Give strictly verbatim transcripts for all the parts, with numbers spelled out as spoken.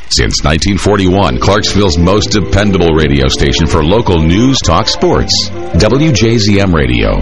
Since nineteen forty-one, Clarksville's most dependable radio station for local news, talk, sports. W J Z M Radio.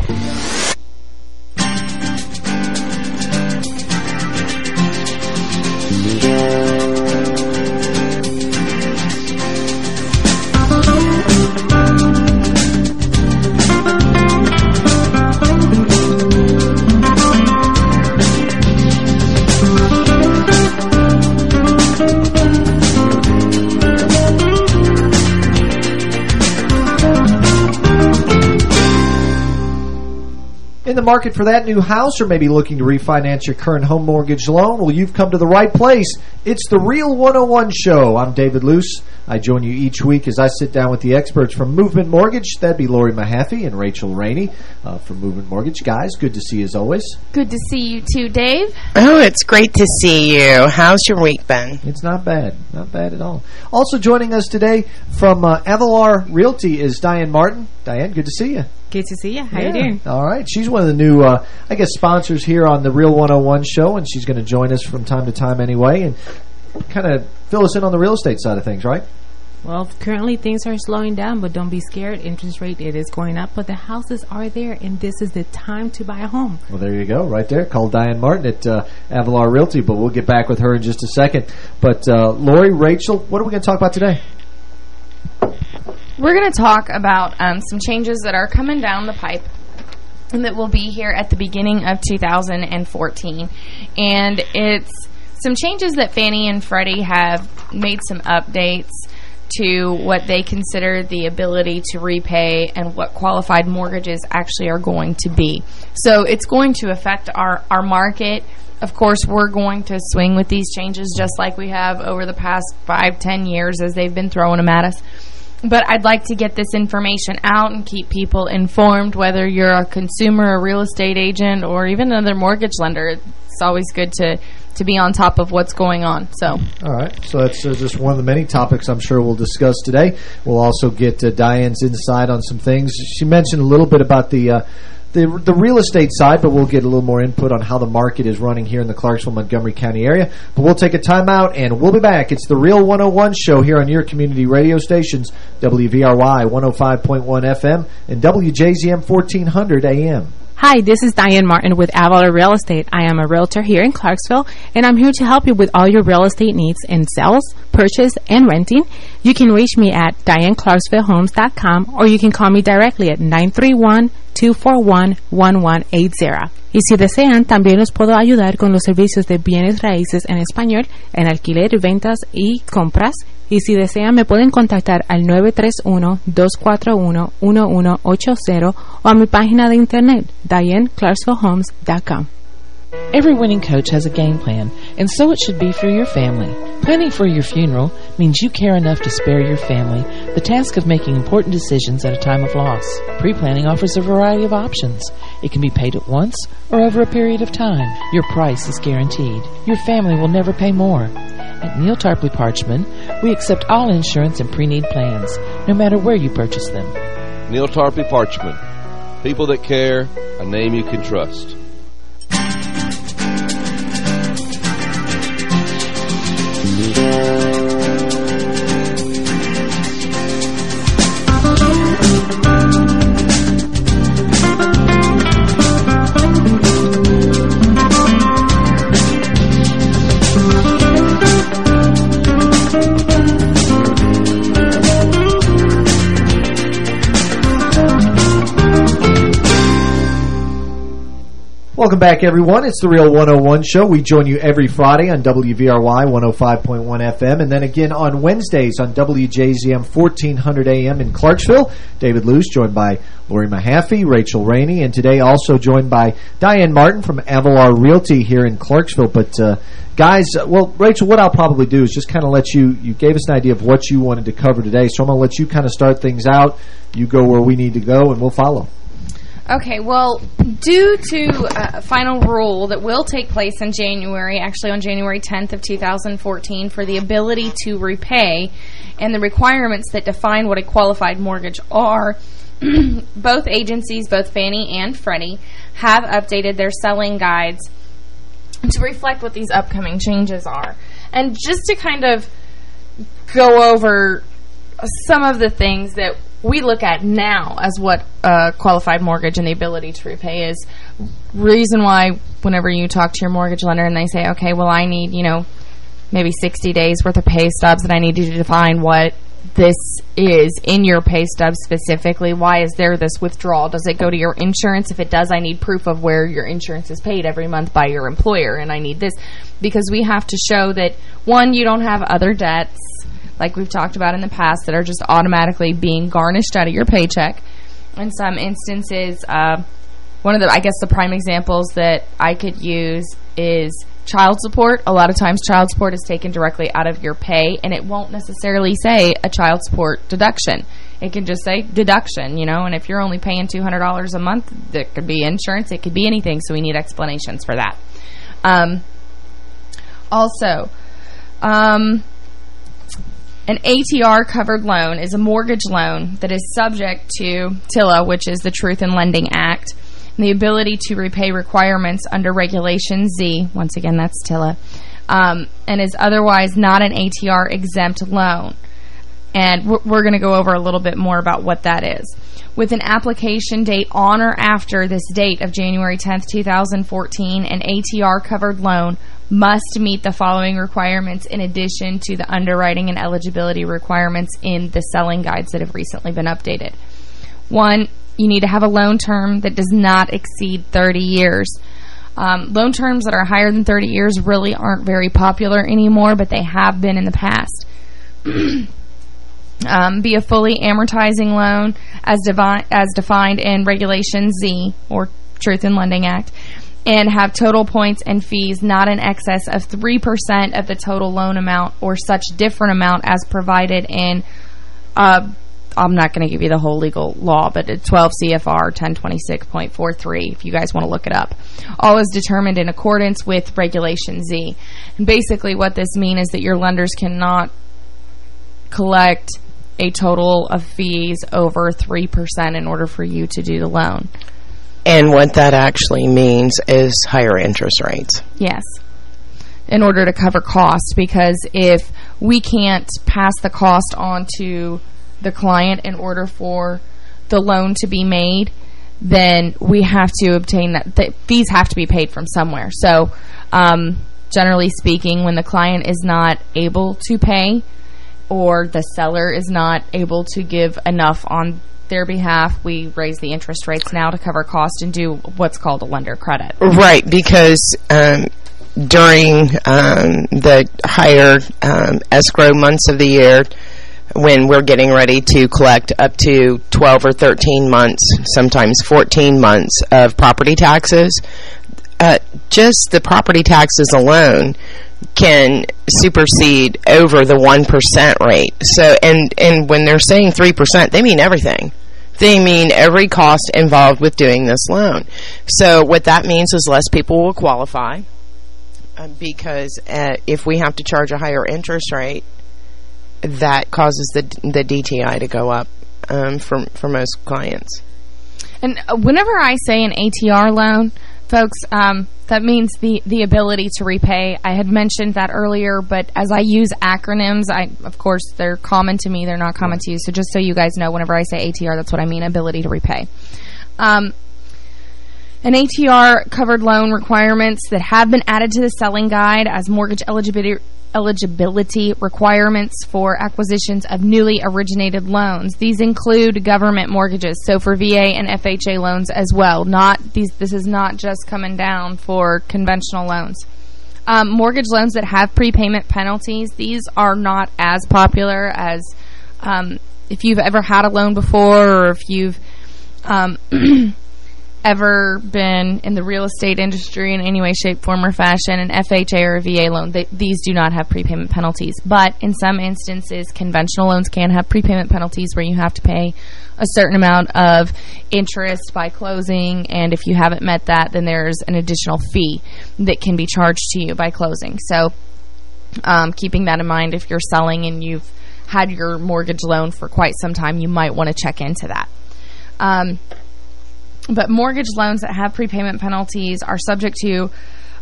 The market for that new house, or maybe looking to refinance your current home mortgage loan? Well, you've come to the right place. It's the Real one oh one Show. I'm David Luce. I join you each week as I sit down with the experts from Movement Mortgage. That'd be Lori Mahaffey and Rachel Rainey uh, from Movement Mortgage. Guys, good to see you as always. Good to see you too, Dave. Oh, it's great to see you. How's your week been? It's not bad. Not bad at all. Also joining us today from uh, Avalar Realty is Diane Martin. Diane, good to see you. Good to see you. How yeah. you doing? All right. She's one of the new, uh, I guess, sponsors here on the Real one oh one Show, and she's going to join us from time to time anyway and kind of fill us in on the real estate side of things, right? Well, currently things are slowing down, but don't be scared. Interest rate, it is going up, but the houses are there, and this is the time to buy a home. Well, there you go, right there. Call Diane Martin at uh, Avalar Realty, but we'll get back with her in just a second. But uh, Lori, Rachel, what are we going to talk about today? We're going to talk about um, some changes that are coming down the pipe and that will be here at the beginning of two thousand fourteen. And it's some changes that Fannie and Freddie have made some updates to what they consider the ability to repay and what qualified mortgages actually are going to be. So it's going to affect our, our market. Of course, we're going to swing with these changes just like we have over the past five, ten years as they've been throwing them at us. But I'd like to get this information out and keep people informed, whether you're a consumer, a real estate agent, or even another mortgage lender. It's always good to, to be on top of what's going on. So, all right. So that's uh, just one of the many topics I'm sure we'll discuss today. We'll also get uh, Diane's insight on some things. She mentioned a little bit about the... Uh, The, the real estate side, but we'll get a little more input on how the market is running here in the Clarksville-Montgomery County area. But we'll take a time out, and we'll be back. It's the Real one oh one Show here on your community radio stations, W V R Y one oh five point one F M and W J Z M fourteen hundred A M. Hi, this is Diane Martin with Avalar Real Estate. I am a realtor here in Clarksville, and I'm here to help you with all your real estate needs in sales, purchase, and renting. You can reach me at diane clarksville homes dot com, or you can call me directly at nine three one, two four one, one one eight zero. Y si desean, también los puedo ayudar con los servicios de bienes raíces en español, en alquiler, ventas y compras. Y si desean, me pueden contactar al nueve tres uno, dos cuatro uno, uno uno ocho cero o a mi página de internet, diane clarksville homes dot com. Every winning coach has a game plan, and so it should be for your family. Planning for your funeral means you care enough to spare your family the task of making important decisions at a time of loss. Pre-planning offers a variety of options. It can be paid at once or over a period of time. Your price is guaranteed. Your family will never pay more. At Neal Tarpley Parchman, we accept all insurance and pre-need plans, no matter where you purchase them. Neal Tarpley Parchman. People that care, a name you can trust. Welcome back, everyone. It's the Real one oh one Show. We join you every Friday on W V R Y one oh five point one F M, and then again on Wednesdays on W J Z M fourteen hundred A M in Clarksville. David Luce, joined by Lori Mahaffey, Rachel Rainey, and today also joined by Diane Martin from Avalar Realty here in Clarksville. But, uh, guys, well, Rachel, what I'll probably do is just kind of let you, you gave us an idea of what you wanted to cover today, so I'm going to let you kind of start things out. You go where we need to go, and we'll follow. Okay, well, due to a final rule that will take place in January, actually on January tenth of two thousand fourteen, for the ability to repay and the requirements that define what a qualified mortgage are, both agencies, both Fannie and Freddie, have updated their selling guides to reflect what these upcoming changes are. And just to kind of go over some of the things that we look at now as what a qualified mortgage and the ability to repay is. Reason why whenever you talk to your mortgage lender and they say, okay, well, I need, you know, maybe sixty days worth of pay stubs, and I need you to define what this is in your pay stub specifically. Why is there this withdrawal? Does it go to your insurance? If it does, I need proof of where your insurance is paid every month by your employer, and I need this because we have to show that, one, you don't have other debts like we've talked about in the past that are just automatically being garnished out of your paycheck. In some instances, uh, one of the, I guess the prime examples that I could use is child support. A lot of times child support is taken directly out of your pay, and it won't necessarily say a child support deduction. It can just say deduction, you know, and if you're only paying two hundred dollars a month, it could be insurance, it could be anything, so we need explanations for that. Um, also, um, an A T R-covered loan is a mortgage loan that is subject to TILA, which is the Truth in Lending Act, and the ability to repay requirements under Regulation Z, once again, that's TILA, um, and is otherwise not an A T R-exempt loan. And we're, we're going to go over a little bit more about what that is. With an application date on or after this date of January tenth, two thousand fourteen, an A T R-covered loan must meet the following requirements in addition to the underwriting and eligibility requirements in the selling guides that have recently been updated. One, you need to have a loan term that does not exceed thirty years. Um, loan terms that are higher than thirty years really aren't very popular anymore, but they have been in the past. um, be a fully amortizing loan as, devi as defined in Regulation Z, or Truth in Lending Act, and have total points and fees not in excess of three percent of the total loan amount or such different amount as provided in, uh, I'm not going to give you the whole legal law, but it's twelve C F R ten twenty-six point four three if you guys want to look it up. All is determined in accordance with Regulation Z. And basically what this means is that your lenders cannot collect a total of fees over three percent in order for you to do the loan. And what that actually means is higher interest rates. Yes. In order to cover costs, because if we can't pass the cost on to the client in order for the loan to be made, then we have to obtain that. The fees have to be paid from somewhere. So, um, generally speaking, when the client is not able to pay or the seller is not able to give enough on their behalf, we raise the interest rates now to cover cost and do what's called a lender credit. Right, because um, during um, the higher um, escrow months of the year, when we're getting ready to collect up to twelve or thirteen months, sometimes fourteen months of property taxes, uh, just the property taxes alone can supersede over the one percent rate. So, and, and when they're saying three percent, they mean everything. They mean every cost involved with doing this loan. So what that means is less people will qualify uh, because uh, if we have to charge a higher interest rate, that causes the the D T I to go up um, for, for most clients. And whenever I say an A T R loan, folks, um, that means the, the ability to repay. I had mentioned that earlier, but as I use acronyms, I of course, they're common to me. They're not common to you. So just so you guys know, whenever I say A T R, that's what I mean, ability to repay. Um, an A T R covered loan requirements that have been added to the selling guide as mortgage eligibility eligibility requirements for acquisitions of newly originated loans. These include government mortgages, so for V A and F H A loans as well. Not these. This is not just coming down for conventional loans. Um, mortgage loans that have prepayment penalties, these are not as popular as um, if you've ever had a loan before, or if you've um, ever been in the real estate industry in any way, shape, form, or fashion. An F H A or a V A loan, they, these do not have prepayment penalties. But in some instances, conventional loans can have prepayment penalties where you have to pay a certain amount of interest by closing, and if you haven't met that, then there's an additional fee that can be charged to you by closing. So um, keeping that in mind, if you're selling and you've had your mortgage loan for quite some time, you might want to check into that. Um, But mortgage loans that have prepayment penalties are subject to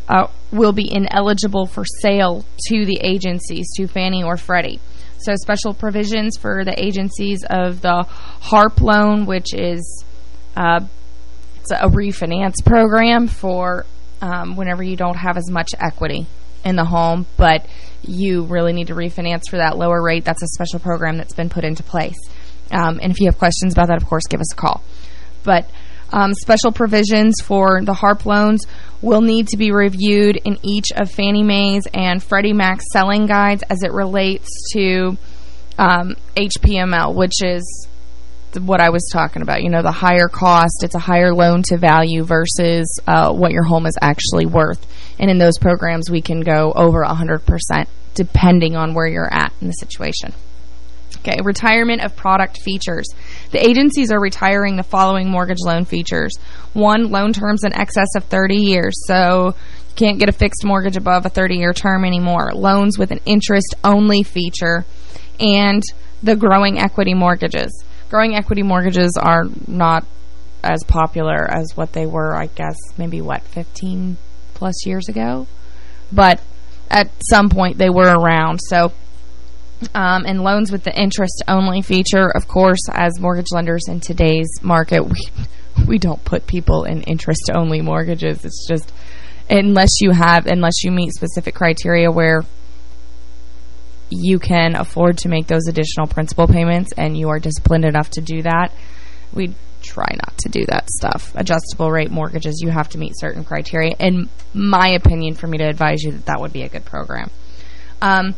uh, will be ineligible for sale to the agencies, to Fannie or Freddie. So special provisions for the agencies of the HARP loan, which is uh, it's a refinance program for um, whenever you don't have as much equity in the home, but you really need to refinance for that lower rate. That's a special program that's been put into place. Um, and if you have questions about that, of course, give us a call. But um, special provisions for the HARP loans will need to be reviewed in each of Fannie Mae's and Freddie Mac's selling guides as it relates to um, H P M L, which is what I was talking about. You know, the higher cost, it's a higher loan to value versus uh, what your home is actually worth. And in those programs, we can go over one hundred percent depending on where you're at in the situation. Okay, retirement of product features. The agencies are retiring the following mortgage loan features. One, loan terms in excess of thirty years. So you can't get a fixed mortgage above a thirty-year term anymore. Loans with an interest-only feature. And the growing equity mortgages. Growing equity mortgages are not as popular as what they were, I guess, maybe, what, fifteen plus years ago? But at some point they were around. So, um, and loans with the interest-only feature, of course, as mortgage lenders in today's market, we, we don't put people in interest-only mortgages. It's just, unless you have, unless you meet specific criteria where you can afford to make those additional principal payments and you are disciplined enough to do that, we try not to do that stuff. Adjustable rate mortgages, you have to meet certain criteria. In my opinion, for me to advise you that that would be a good program. Um,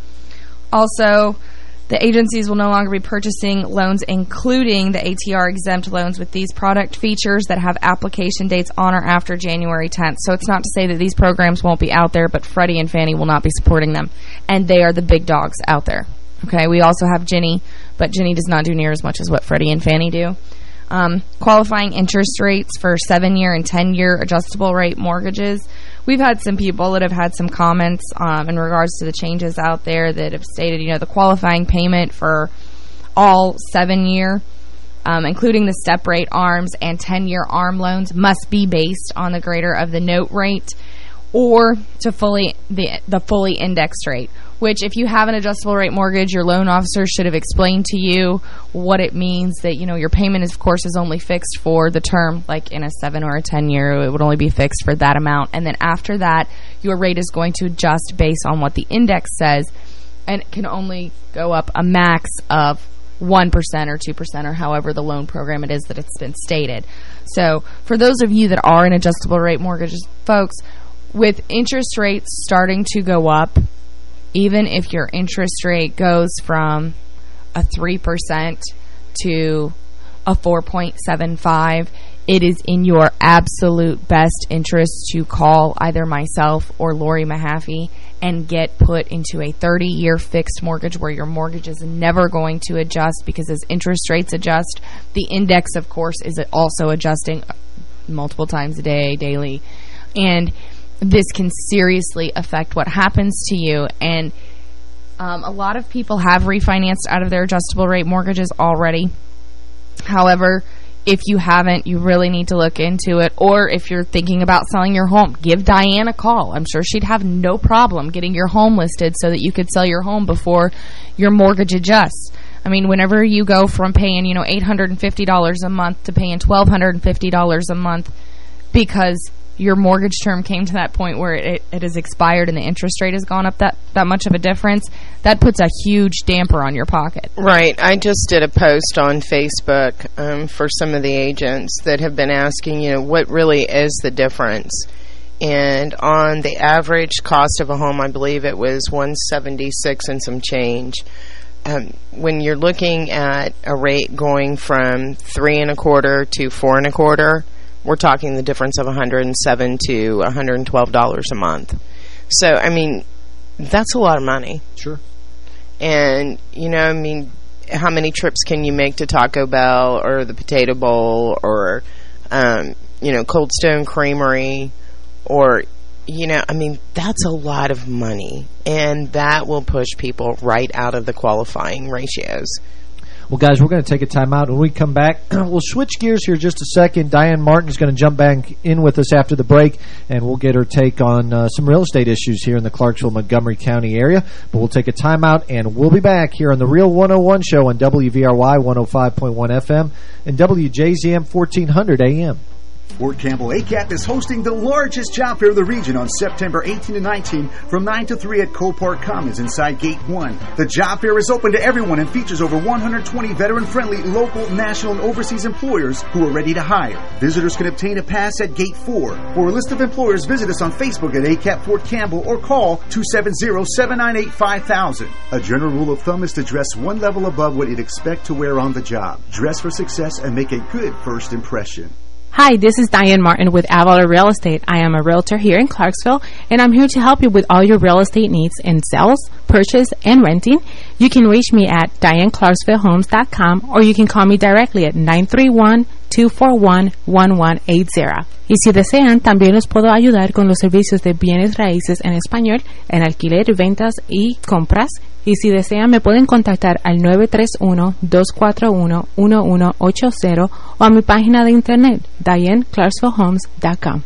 also, the agencies will no longer be purchasing loans, including the A T R-exempt loans, with these product features that have application dates on or after January tenth. So it's not to say that these programs won't be out there, but Freddie and Fannie will not be supporting them. And they are the big dogs out there. Okay, we also have Ginnie, but Ginnie does not do near as much as what Freddie and Fannie do. Um, qualifying interest rates for seven-year and ten-year adjustable rate mortgages. We've had some people that have had some comments um, in regards to the changes out there that have stated, you know, the qualifying payment for all seven-year, um, including the step rate ARMs and ten-year ARM loans, must be based on the greater of the note rate or to fully the the fully indexed rate. Which, if you have an adjustable rate mortgage, your loan officer should have explained to you what it means that, you know, your payment, is, of course, is only fixed for the term, like in a seven or a ten year, it would only be fixed for that amount. And then after that, your rate is going to adjust based on what the index says, and it can only go up a max of one percent or two percent or however the loan program it is that it's been stated. So for those of you that are in adjustable rate mortgages, folks, with interest rates starting to go up, even if your interest rate goes from a three percent to a four point seven five, it is in your absolute best interest to call either myself or Lori Mahaffey and get put into a thirty-year fixed mortgage where your mortgage is never going to adjust, because as interest rates adjust, the index, of course, is also adjusting multiple times a day, daily. And this can seriously affect what happens to you. And um, a lot of people have refinanced out of their adjustable rate mortgages already. However, if you haven't, you really need to look into it. Or if you're thinking about selling your home, give Diane a call. I'm sure she'd have no problem getting your home listed so that you could sell your home before your mortgage adjusts. I mean, whenever you go from paying, you know, eight hundred fifty dollars a month to paying one thousand two hundred fifty dollars a month because your mortgage term came to that point where it, it has expired and the interest rate has gone up that, that much of a difference, that puts a huge damper on your pocket. Right. I just did a post on Facebook um, for some of the agents that have been asking, you know, what really is the difference? And on the average cost of a home, I believe it was one seventy-six and some change. Um, when you're looking at a rate going from three and a quarter to four and a quarter, we're talking the difference of one hundred seven to one hundred twelve dollars a month. So, I mean, that's a lot of money. Sure. And, you know, I mean, how many trips can you make to Taco Bell or the Potato Bowl or, um, you know, Cold Stone Creamery or, you know, I mean, that's a lot of money. And that will push people right out of the qualifying ratios. Well, guys, we're going to take a time out. When we come back, we'll switch gears here just a second. Diane Martin is going to jump back in with us after the break, and we'll get her take on uh, some real estate issues here in the Clarksville-Montgomery County area. But we'll take a time out, and we'll be back here on the Real one oh one Show on W V R Y one oh five point one F M and W J Z M fourteen hundred A M. Fort Campbell A C A P is hosting the largest job fair of the region on September eighteenth to nineteenth from nine to three at Cole Park Commons inside Gate one. The job fair is open to everyone and features over one hundred twenty veteran-friendly local, national, and overseas employers who are ready to hire. Visitors can obtain a pass at Gate four. For a list of employers, visit us on Facebook at A C A P Fort Campbell or call two seven zero, seven nine eight, five thousand. A general rule of thumb is to dress one level above what you'd expect to wear on the job. Dress for success and make a good first impression. Hi, this is Diane Martin with Avalar Real Estate. I am a realtor here in Clarksville, and I'm here to help you with all your real estate needs in sales, purchase, and renting. You can reach me at diane clarksville homes dot com, or you can call me directly at nine three one, two four one, one one eight zero. Y si desean, también los puedo ayudar con los servicios de bienes raíces en español, en alquiler, ventas y compras. Y si desean, me pueden contactar al nueve tres uno, dos cuatro uno, uno uno ocho cero o a mi página de internet, diane clarksville homes dot com.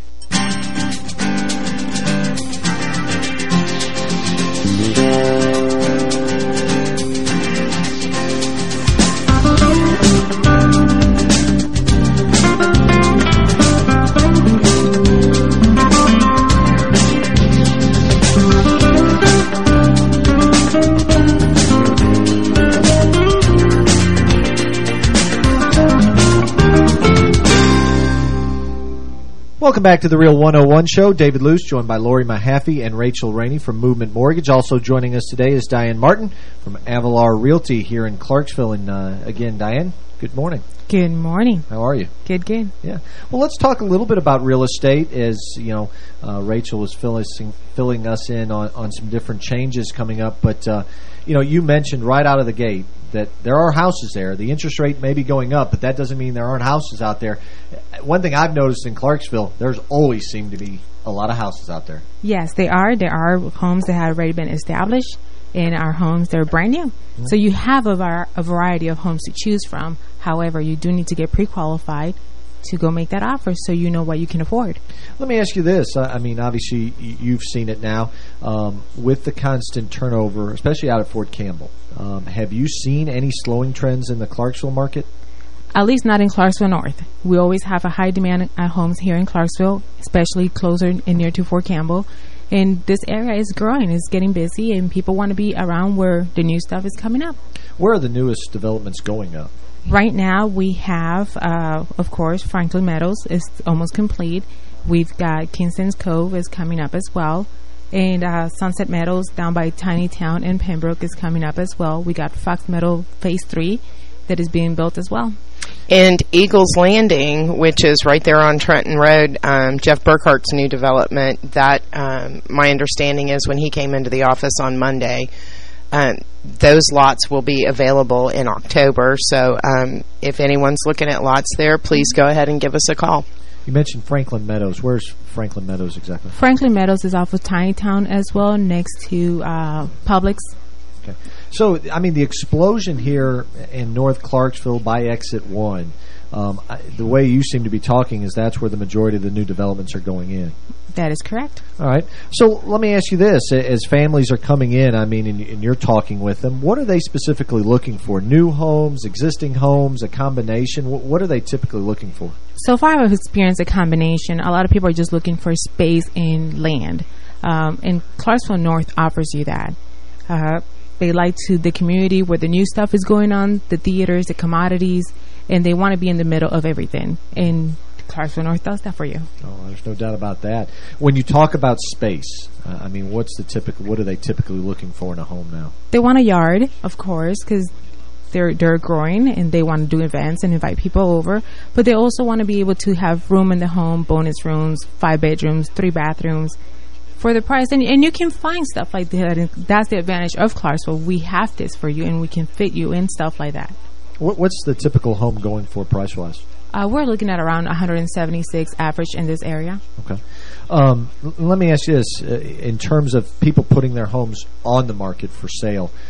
Welcome back to the Real one oh one Show. David Luce, joined by Lori Mahaffey and Rachel Rainey from Movement Mortgage. Also joining us today is Diane Martin from Avalar Realty here in Clarksville. And uh, again, Diane, good morning. Good morning. How are you? Good, good. Yeah. Well, let's talk a little bit about real estate. As you know, uh, Rachel was filling, filling us in on, on some different changes coming up. But uh, you know, you mentioned right out of the gate that there are houses there. The interest rate may be going up, but that doesn't mean there aren't houses out there. One thing I've noticed in Clarksville, there's always seemed to be a lot of houses out there. Yes, they are. There are homes that have already been established, and our homes, they're brand new. Mm-hmm. So you have a, var a variety of homes to choose from. However, you do need to get pre-qualified to go make that offer so you know what you can afford. Let me ask you this. I mean, obviously, you've seen it now. Um, with the constant turnover, especially out at Fort Campbell, um, have you seen any slowing trends in the Clarksville market? At least not in Clarksville North. We always have a high demand at homes here in Clarksville, especially closer and near to Fort Campbell. And this area is growing. It's getting busy, and people want to be around where the new stuff is coming up. Where are the newest developments going up? Right now, we have, uh, of course, Franklin Meadows is almost complete. We've got Kingston's Cove is coming up as well. And uh, Sunset Meadows down by Tiny Town and Pembroke is coming up as well. We got Fox Meadow Phase three that is being built as well. And Eagles Landing, which is right there on Trenton Road, um, Jeff Burkhart's new development, that um, my understanding is when he came into the office on Monday, um, those lots will be available in October. So um, if anyone's looking at lots there, please go ahead and give us a call. You mentioned Franklin Meadows. Where's Franklin Meadows exactly? Franklin Meadows is off of Tiny Town as well, next to uh, Publix. Okay. So, I mean, the explosion here in North Clarksville by Exit one, um, I, the way you seem to be talking is that's where the majority of the new developments are going in. That is correct. All right. So let me ask you this. As families are coming in, I mean, and, and you're talking with them, what are they specifically looking for? New homes, existing homes, a combination? What, what are they typically looking for? So far, I've experienced a combination. A lot of people are just looking for space and land. Um, and Clarksville North offers you that. Uh, they like to the community where the new stuff is going on, the theaters, the commodities, and they want to be in the middle of everything. And Clarksville North does that for you. Oh, there's no doubt about that. When you talk about space, uh, I mean, what's the typical? What are they typically looking for in a home now? They want a yard, of course, because they're they're growing and they want to do events and invite people over. But they also want to be able to have room in the home, bonus rooms, five bedrooms, three bathrooms, for the price. And and you can find stuff like that. And that's the advantage of Clarksville. We have this for you, and we can fit you in stuff like that. What, what's the typical home going for price wise? Uh, we're looking at around one hundred seventy-six average in this area. Okay. Um, let me ask you this. Uh, in terms of people putting their homes on the market for sale, how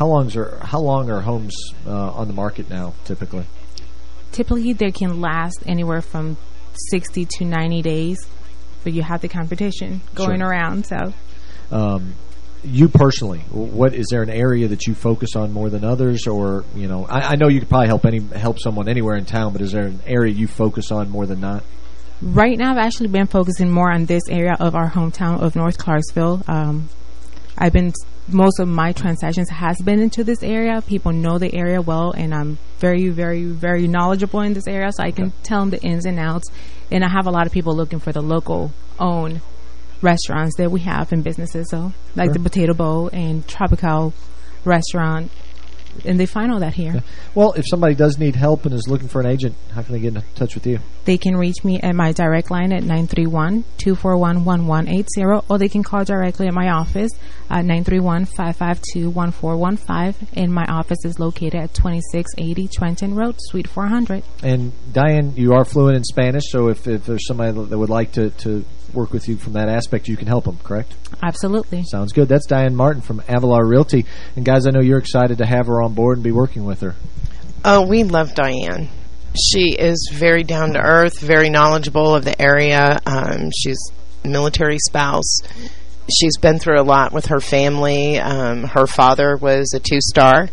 how long's are how long are homes uh, on the market now typically? Typically, they can last anywhere from sixty to ninety days, but you have the competition going Sure. around. So, um, you personally, what is there an area that you focus on more than others, or you know, I, I know you could probably help any help someone anywhere in town, but is there an area you focus on more than not? right now, I've actually been focusing more on this area of our hometown of North Clarksville. Um, I've been most of my transactions has been into this area. People know the area well, and I'm very, very, very knowledgeable in this area, so I can Okay. tell them the ins and outs. And I have a lot of people looking for the local-owned restaurants that we have in businesses, so like Sure. the Potato Bowl and Tropical Restaurant, and they find all that here. Yeah. Well, if somebody does need help and is looking for an agent, how can they get in touch with you? They can reach me at my direct line at nine three one, two four one, one one eight zero, or they can call directly at my office at nine three one, five five two, one four one five, and my office is located at twenty-six eighty Trenton Road, Suite four hundred. And Diane, you are fluent in Spanish, so if, if there's somebody that would like to, to work with you from that aspect, you can help them, correct? Absolutely. Sounds good. That's Diane Martin from Avalar Realty. And guys, I know you're excited to have her on board and be working with her. Oh, we love Diane. She is very down to earth, very knowledgeable of the area. Um, she's a military spouse. She's been through a lot with her family. Um, her father was a two-star.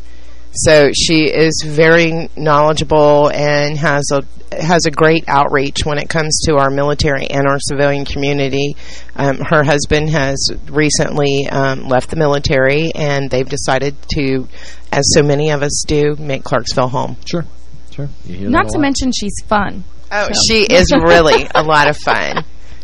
So she is very knowledgeable and has a has a great outreach when it comes to our military and our civilian community. Um, her husband has recently um, left the military, and they've decided to, as so many of us do, make Clarksville home. Sure, sure. You hear Not that a to lot. mention she's fun. Oh, So. she is really a lot of fun.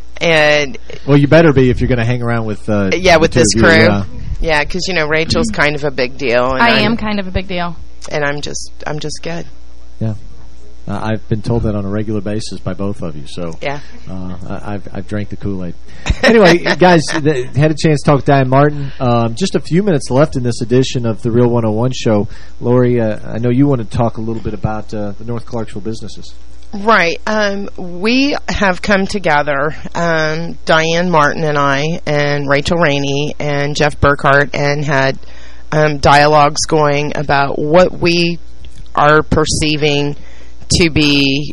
And Well, you better be if you're going to hang around with uh, yeah, with the two this of crew. you, uh, Yeah, because, you know, Rachel's kind of a big deal. And I I'm, am kind of a big deal. And I'm just, I'm just good. yeah. Uh, I've been told that on a regular basis by both of you, so Yeah. uh, I, I've, I've drank the Kool-Aid. Anyway, guys, th- had a chance to talk to Diane Martin. Um, just a few minutes left in this edition of the Real one oh one show. Lori, uh, I know you want to talk a little bit about uh, the North Clarksville businesses. Right. Um, we have come together, um, Diane Martin and I, and Rachel Rainey and Jeff Burkhart, and had um, dialogues going about what we are perceiving to be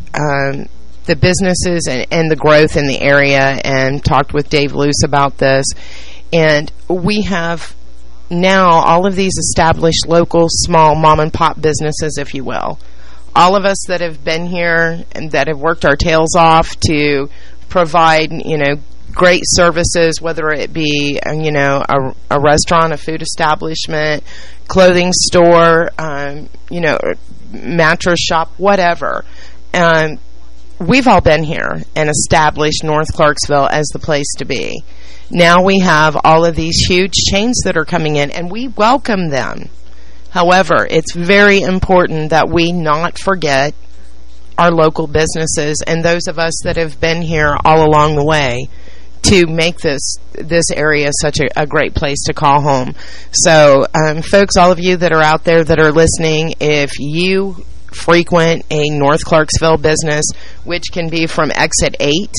um, the businesses and, and the growth in the area, and talked with Dave Luce about this. And we have now all of these established local small mom and pop businesses, if you will. All of us that have been here and that have worked our tails off to provide, you know, great services, whether it be, you know, a, a restaurant, a food establishment, clothing store, um, you know, mattress shop, whatever. Um, we've all been here and established North Clarksville as the place to be. Now we have all of these huge chains that are coming in, and we welcome them. However, it's very important that we not forget our local businesses and those of us that have been here all along the way to make this this area such a, a great place to call home. So, um, folks, all of you that are out there that are listening, if you frequent a North Clarksville business, which can be from exit eight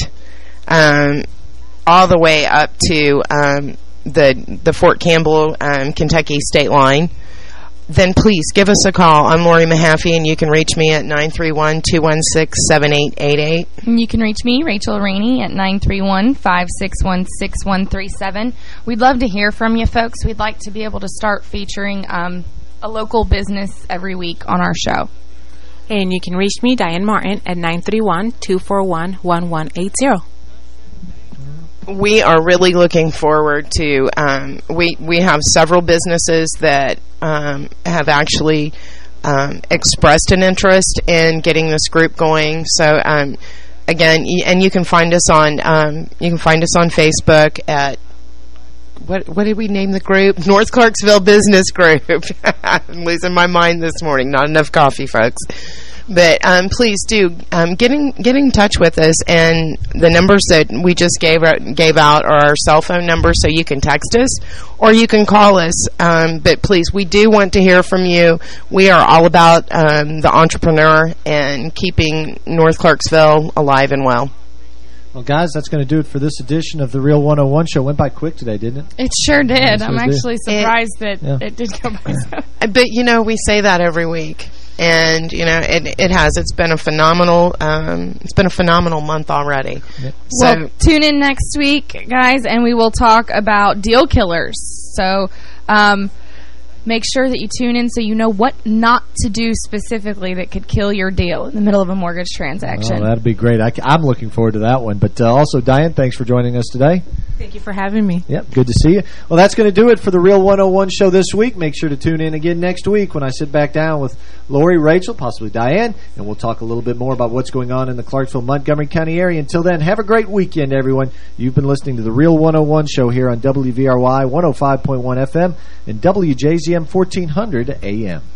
um, all the way up to um, the the Fort Campbell, um, Kentucky state line, then please give us a call. I'm Lori Mahaffey, and you can reach me at nine three one, two one six, seven eight eight eight. And you can reach me, Rachel Rainey, at nine three one, five six one, six one three seven. We'd love to hear from you, folks. We'd like to be able to start featuring um, a local business every week on our show. And you can reach me, Diane Martin, at nine three one, two four one, one one eight zero. We are really looking forward to, um, we, we have several businesses that um, have actually um, expressed an interest in getting this group going. So, um, again, y- and you can find us on, um, you can find us on Facebook at, what what did we name the group? North Clarksville Business Group. I'm losing my mind this morning. Not enough coffee, folks. But um, please do um, get in get in touch with us, and the numbers that we just gave out, gave out are our cell phone numbers, so you can text us or you can call us. Um, but please, we do want to hear from you. We are all about um, the entrepreneur and keeping North Clarksville alive and well. Well, guys, that's going to do it for this edition of the Real one oh one Show. Went by quick today, didn't it? It sure did. Yeah, I'm sure actually did. surprised it, that yeah. it did go by so. But, you know, we say that every week. And, you know, it, it has. It's been a phenomenal, um, it's been a phenomenal month already. Yep. So, Well, tune in next week, guys, and we will talk about deal killers. So, um... make sure that you tune in so you know what not to do specifically that could kill your deal in the middle of a mortgage transaction. Oh, that'd be great. I, I'm looking forward to that one. But uh, also, Diane, thanks for joining us today. Thank you for having me. Yep, good to see you. Well, that's going to do it for the Real one oh one Show this week. Make sure to tune in again next week when I sit back down with Lori, Rachel, possibly Diane, and we'll talk a little bit more about what's going on in the Clarksville, Montgomery County area. Until then, have a great weekend, everyone. You've been listening to the Real one oh one Show here on W V R Y one oh five point one F M and W J Z M fourteen hundred A M.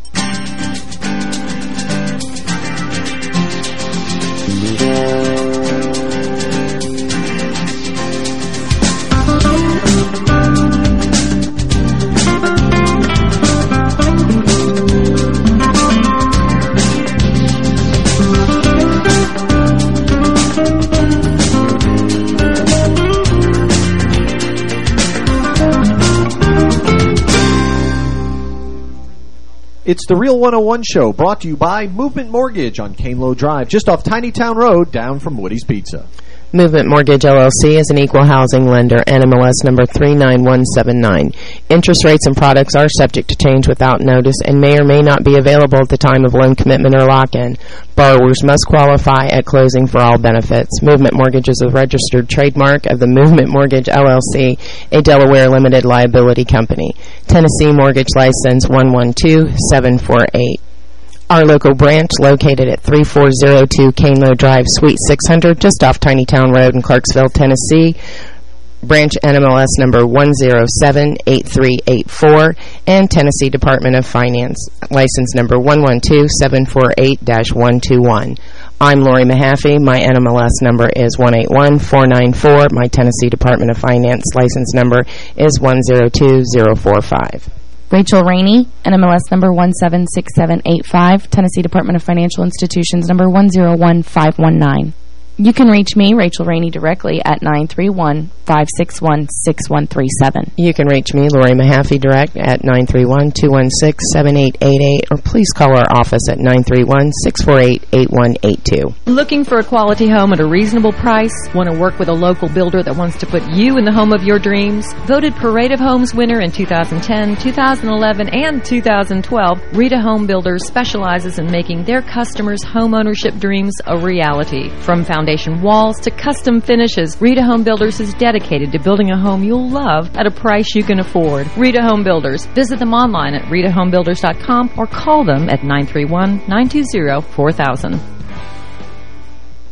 It's the Real one oh one Show, brought to you by Movement Mortgage on Canelo Drive, just off Tiny Town Road, down from Woody's Pizza. Movement Mortgage L L C is an equal housing lender, N M L S number three nine one seven nine. Interest rates and products are subject to change without notice and may or may not be available at the time of loan commitment or lock-in. Borrowers must qualify at closing for all benefits. Movement Mortgage is a registered trademark of the Movement Mortgage L L C, a Delaware limited liability company. Tennessee Mortgage License one one two seven four eight. Our local branch, located at three four zero two Canelo Drive, Suite six hundred, just off Tiny Town Road in Clarksville, Tennessee. Branch N M L S number one zero seven eight three eight four, and Tennessee Department of Finance, license number one one two seven four eight dash one two one. I'm Lori Mahaffey. My N M L S number is one eight one four nine four. My Tennessee Department of Finance license number is one zero two zero four five. Rachel Rainey, N M L S number one seven six seven eight five, Tennessee Department of Financial Institutions number one zero one five one nine. You can reach me, Rachel Rainey, directly at nine three one, five six one, six one three seven. You can reach me, Lori Mahaffey, direct at nine three one, two one six, seven eight eight eight, or please call our office at nine three one, six four eight, eight one eight two. Looking for a quality home at a reasonable price? Want to work with a local builder that wants to put you in the home of your dreams? Voted Parade of Homes winner in two thousand ten, two thousand eleven, and two thousand twelve, Rita Home Builders specializes in making their customers' home ownership dreams a reality. From foundation walls to custom finishes, Rita Home Builders is dedicated to building a home you'll love at a price you can afford. Rita Home Builders. Visit them online at rita home builders dot com or call them at nine three one, nine two zero, four thousand.